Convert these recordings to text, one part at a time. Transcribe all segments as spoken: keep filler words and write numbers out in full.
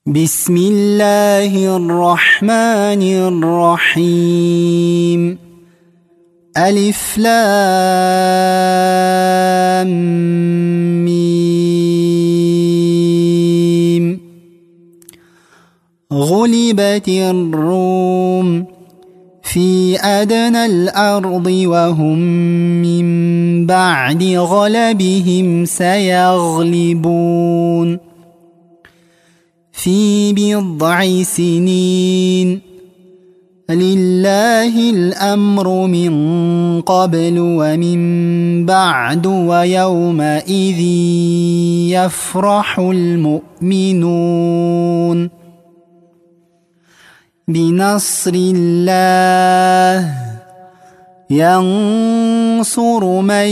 بسم الله الرحمن الرحيم. ألف لام ميم. غلبت الروم في أدنى الأرض وهم من بعد غلبهم سيغلبون في بضع سنين. لله الأمر من قبل ومن بعد ويومئذ يفرح المؤمنون بنصر الله ينصر من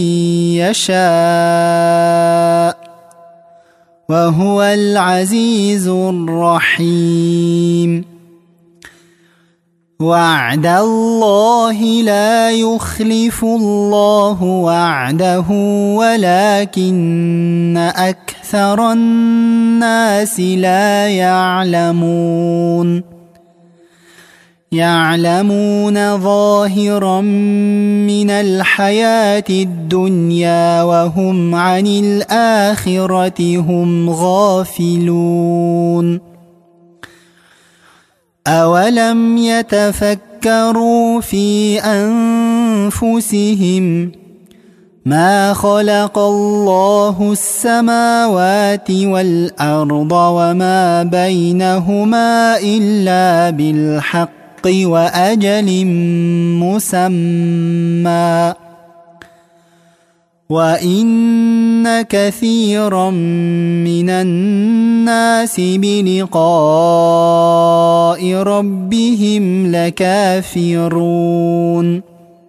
يشاء وهو العزيز الرحيم. وعد الله لا يخلف الله وعده ولكن أكثر الناس لا يعلمون. يعلمون ظاهرا من الحياة الدنيا وهم عن الآخرة هم غافلون. أولم يتفكروا في أنفسهم ما خلق الله السماوات والأرض وما بينهما إلا بالحق وأجل مسمى وإن كثيرا من الناس بلقاء ربهم لكافرون.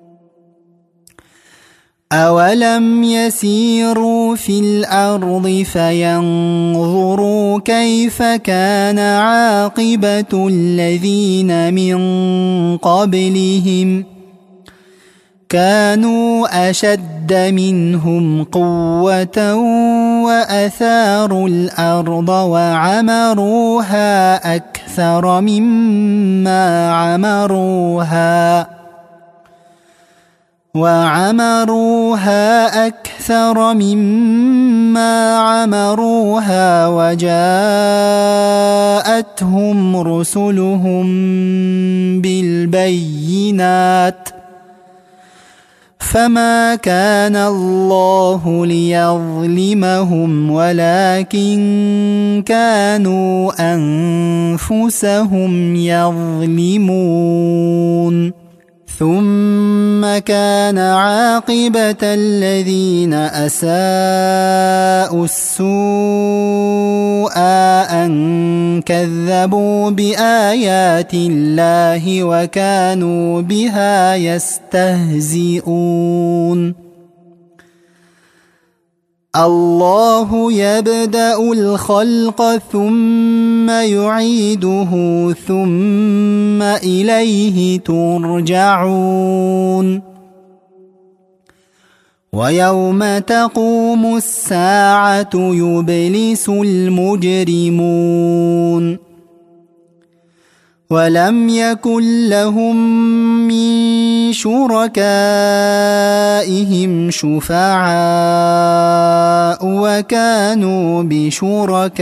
أولم يسيروا في الأرض فينظروا كيف كان عاقبة الذين من قبلهم كانوا أشد منهم قوة وأثاروا الأرض وعمروها أكثر مما عمروها وعمروها أكثر مما عمروها وجاءتهم رسلهم بالبينات فما كان الله ليظلمهم ولكن كانوا أنفسهم يظلمون. ثم كان عاقبة الذين أساءوا السوء أن كذبوا بآيات الله وكانوا بها يستهزئون. الله يبدأ الخلق ثم يعيده ثم إليه ترجعون. ويوم تقوم الساعة يبلس المجرمون ولم يكن لهم من شركائهم شفعاء وكانوا بشركائهم